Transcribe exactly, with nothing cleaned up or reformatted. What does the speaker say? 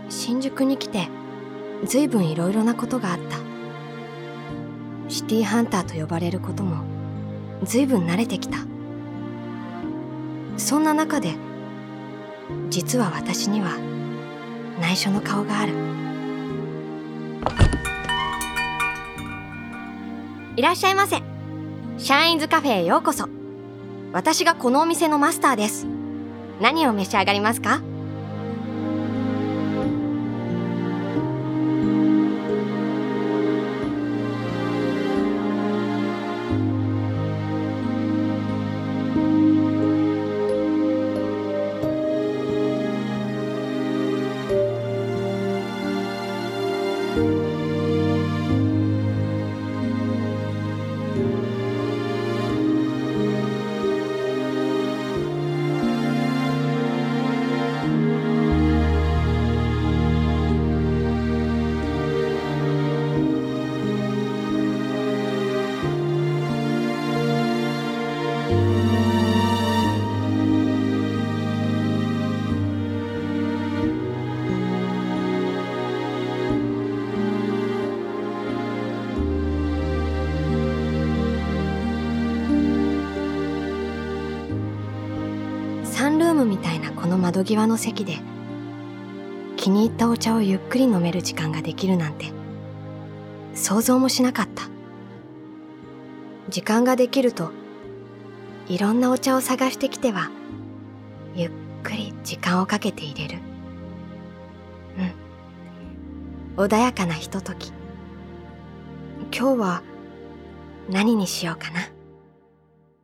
新宿に来てずいぶんいろいろなことがあった。シティハンターと呼ばれることもずいぶん慣れてきた。そんな中で実は私には内緒の顔がある。いらっしゃいませ。シャインズカフェへようこそ。私がこのお店のマスターです。何を召し上がりますか？サンルームみたいなこの窓際の席で気に入ったお茶をゆっくり飲める時間ができるなんて想像もしなかった。時間ができるといろんなお茶を探してきてはゆっくり時間をかけて入れる。うん、穏やかなひととき。今日は何にしようかな。